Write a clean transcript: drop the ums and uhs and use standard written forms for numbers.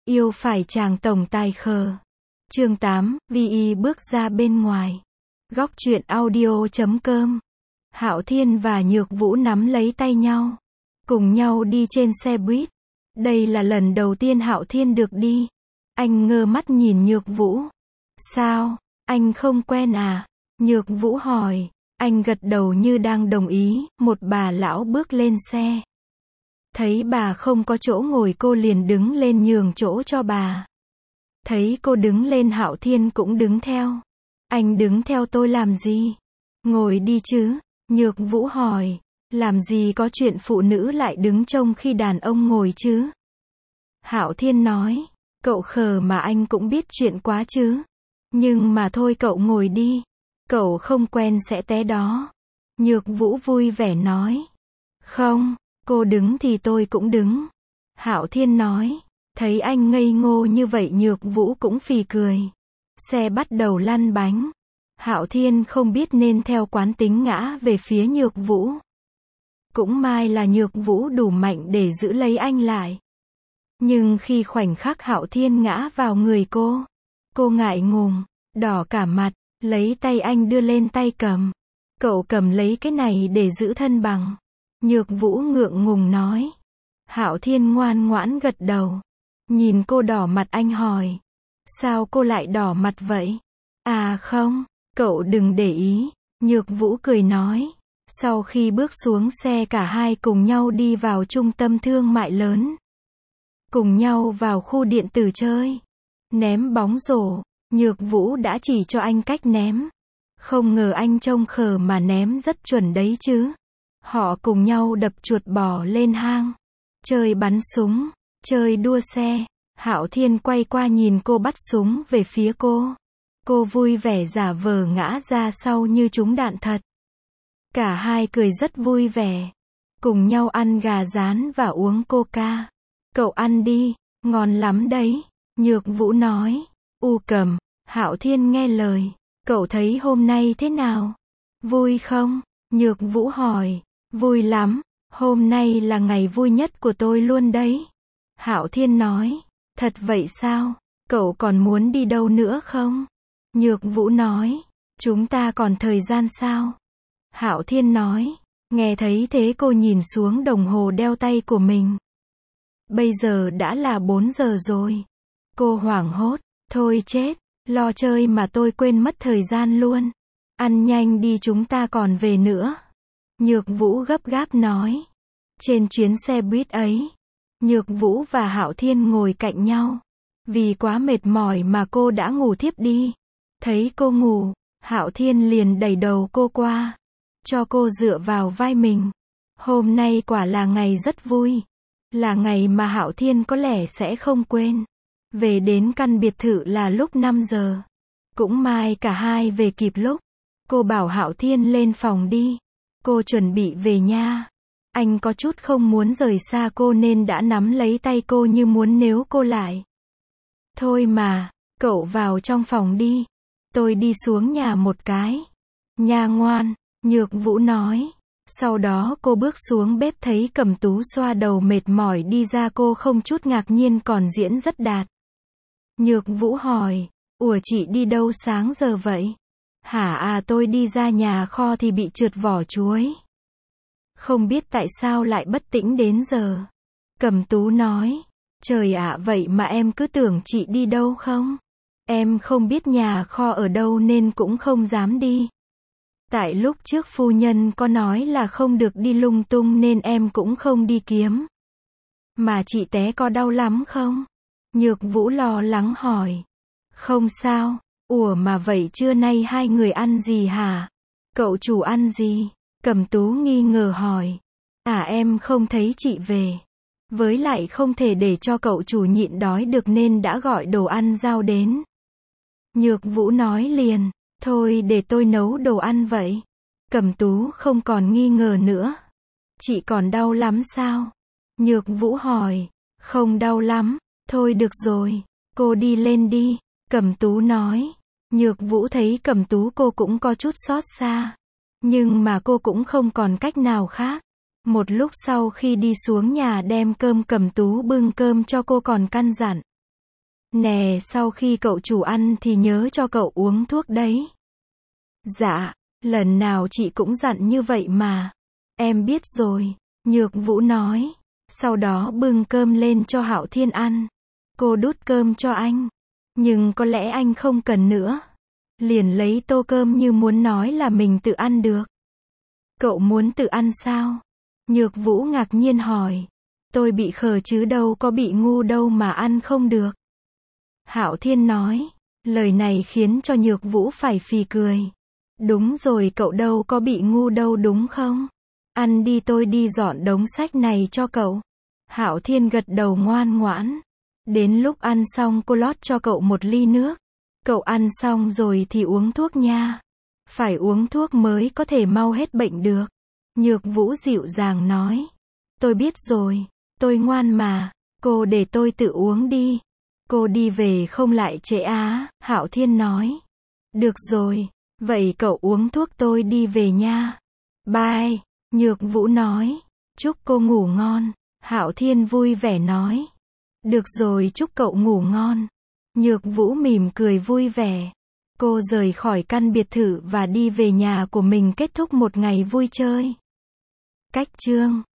Yêu phải chàng tổng tài khờ. Chương 8, Vi bước ra bên ngoài. Góc truyện audio.com. Hạo Thiên và Nhược Vũ nắm lấy tay nhau, cùng nhau đi trên xe buýt. Đây là lần đầu tiên Hạo Thiên được đi. Anh ngơ mắt nhìn Nhược Vũ. Sao, anh không quen à? Nhược Vũ hỏi. Anh gật đầu như đang đồng ý. Một bà lão bước lên xe. Thấy bà không có chỗ ngồi, cô liền đứng lên nhường chỗ cho bà. Thấy cô đứng lên, Hạo Thiên cũng đứng theo. Anh đứng theo tôi làm gì? Ngồi đi chứ. Nhược Vũ hỏi. Làm gì có chuyện phụ nữ lại đứng trông khi đàn ông ngồi chứ? Hạo Thiên nói. Cậu khờ mà anh cũng biết chuyện quá chứ. Nhưng mà thôi, cậu ngồi đi. Cậu không quen sẽ té đó. Nhược Vũ vui vẻ nói. Không, cô đứng thì tôi cũng đứng. Hạo Thiên nói. Thấy anh ngây ngô như vậy, Nhược Vũ cũng phì cười. Xe bắt đầu lăn bánh. Hạo Thiên không biết nên theo quán tính ngã về phía Nhược Vũ. Cũng may là Nhược Vũ đủ mạnh để giữ lấy anh lại. Nhưng khi khoảnh khắc Hạo Thiên ngã vào người cô ngại ngùng, đỏ cả mặt, lấy tay anh đưa lên tay cầm. Cậu cầm lấy cái này để giữ thân bằng. Nhược Vũ ngượng ngùng nói. Hạo Thiên ngoan ngoãn gật đầu. Nhìn cô đỏ mặt, anh hỏi. Sao cô lại đỏ mặt vậy? À không, cậu đừng để ý. Nhược Vũ cười nói. Sau khi bước xuống xe, cả hai cùng nhau đi vào trung tâm thương mại lớn. Cùng nhau vào khu điện tử chơi. Ném bóng rổ. Nhược Vũ đã chỉ cho anh cách ném. Không ngờ anh trông khờ mà ném rất chuẩn đấy chứ. Họ cùng nhau đập chuột bò lên hang. Chơi bắn súng. Chơi đua xe. Hạo Thiên quay qua nhìn cô bắt súng về phía cô. Cô vui vẻ giả vờ ngã ra sau như trúng đạn thật. Cả hai cười rất vui vẻ. Cùng nhau ăn gà rán và uống coca. Cậu ăn đi, ngon lắm đấy. Nhược Vũ nói. Cầm. Hạo Thiên nghe lời. Cậu thấy hôm nay thế nào? Vui không? Nhược Vũ hỏi. Vui lắm. Hôm nay là ngày vui nhất của tôi luôn đấy. Hạo Thiên nói. Thật vậy sao? Cậu còn muốn đi đâu nữa không? Nhược Vũ nói. Chúng ta còn thời gian sao? Hạo Thiên nói. Nghe thấy thế cô nhìn xuống đồng hồ đeo tay của mình. Bây giờ đã là 4 giờ rồi. Cô hoảng hốt. Thôi chết, lo chơi mà tôi quên mất thời gian luôn. Ăn nhanh đi, chúng ta còn về nữa. Nhược Vũ gấp gáp nói. Trên chuyến xe buýt ấy, Nhược Vũ và Hạo Thiên ngồi cạnh nhau. Vì quá mệt mỏi mà cô đã ngủ thiếp đi. Thấy cô ngủ, Hạo Thiên liền đẩy đầu cô qua, cho cô dựa vào vai mình. Hôm nay quả là ngày rất vui. Là ngày mà Hạo Thiên có lẽ sẽ không quên. Về đến căn biệt thự là lúc 5 giờ. Cũng may cả hai về kịp lúc. Cô bảo Hạo Thiên lên phòng đi. Cô chuẩn bị về nha. Anh có chút không muốn rời xa cô nên đã nắm lấy tay cô như muốn níu cô lại. Thôi mà, cậu vào trong phòng đi. Tôi đi xuống nhà một cái. Nha ngoan, Nhược Vũ nói. Sau đó cô bước xuống bếp, thấy Cẩm Tú xoa đầu mệt mỏi đi ra, cô không chút ngạc nhiên còn diễn rất đạt. Nhược Vũ hỏi. Ủa, chị đi đâu sáng giờ vậy? Hả? Tôi đi ra nhà kho thì bị trượt vỏ chuối. Không biết tại sao lại bất tỉnh đến giờ. Cẩm Tú nói. Trời ạ, vậy mà em cứ tưởng chị đi đâu không? Em không biết nhà kho ở đâu nên cũng không dám đi. Tại lúc trước phu nhân có nói là không được đi lung tung nên em cũng không đi kiếm. Mà chị té có đau lắm không? Nhược Vũ lo lắng hỏi. Không sao. Ủa mà vậy trưa nay hai người ăn gì hả? Cậu chủ ăn gì? Cẩm Tú nghi ngờ hỏi. Em không thấy chị về. Với lại không thể để cho cậu chủ nhịn đói được nên đã gọi đồ ăn giao đến. Nhược Vũ nói liền. Thôi để tôi nấu đồ ăn vậy. Cẩm Tú không còn nghi ngờ nữa. Chị còn đau lắm sao? Nhược Vũ hỏi. Không đau lắm. Thôi được rồi. Cô đi lên đi. Cẩm Tú nói. Nhược Vũ thấy Cẩm Tú cô cũng có chút xót xa. Nhưng mà cô cũng không còn cách nào khác. Một lúc sau khi đi xuống nhà đem cơm, Cẩm Tú bưng cơm cho cô còn căn dặn. Nè, sau khi cậu chủ ăn thì nhớ cho cậu uống thuốc đấy. Dạ, lần nào chị cũng dặn như vậy mà. Em biết rồi, Nhược Vũ nói. Sau đó bưng cơm lên cho Hạo Thiên ăn. Cô đút cơm cho anh. Nhưng có lẽ anh không cần nữa. Liền lấy tô cơm như muốn nói là mình tự ăn được. Cậu muốn tự ăn sao? Nhược Vũ ngạc nhiên hỏi. Tôi bị khờ chứ đâu có bị ngu đâu mà ăn không được. Hạo Thiên nói. Lời này khiến cho Nhược Vũ phải phì cười. Đúng rồi, cậu đâu có bị ngu đâu đúng không? Ăn đi, tôi đi dọn đống sách này cho cậu. Hạo Thiên gật đầu ngoan ngoãn. Đến lúc ăn xong cô lót cho cậu một ly nước. Cậu ăn xong rồi thì uống thuốc nha. Phải uống thuốc mới có thể mau hết bệnh được. Nhược Vũ dịu dàng nói. Tôi biết rồi, tôi ngoan mà. Cô để tôi tự uống đi. Cô đi về không lại trễ á, Hạo Thiên nói. Được rồi, vậy cậu uống thuốc, tôi đi về nha. Bye, Nhược Vũ nói. Chúc cô ngủ ngon. Hạo Thiên vui vẻ nói. Được rồi, chúc cậu ngủ ngon. Nhược Vũ mỉm cười vui vẻ. Cô rời khỏi căn biệt thự và đi về nhà của mình, kết thúc một ngày vui chơi. Cách chương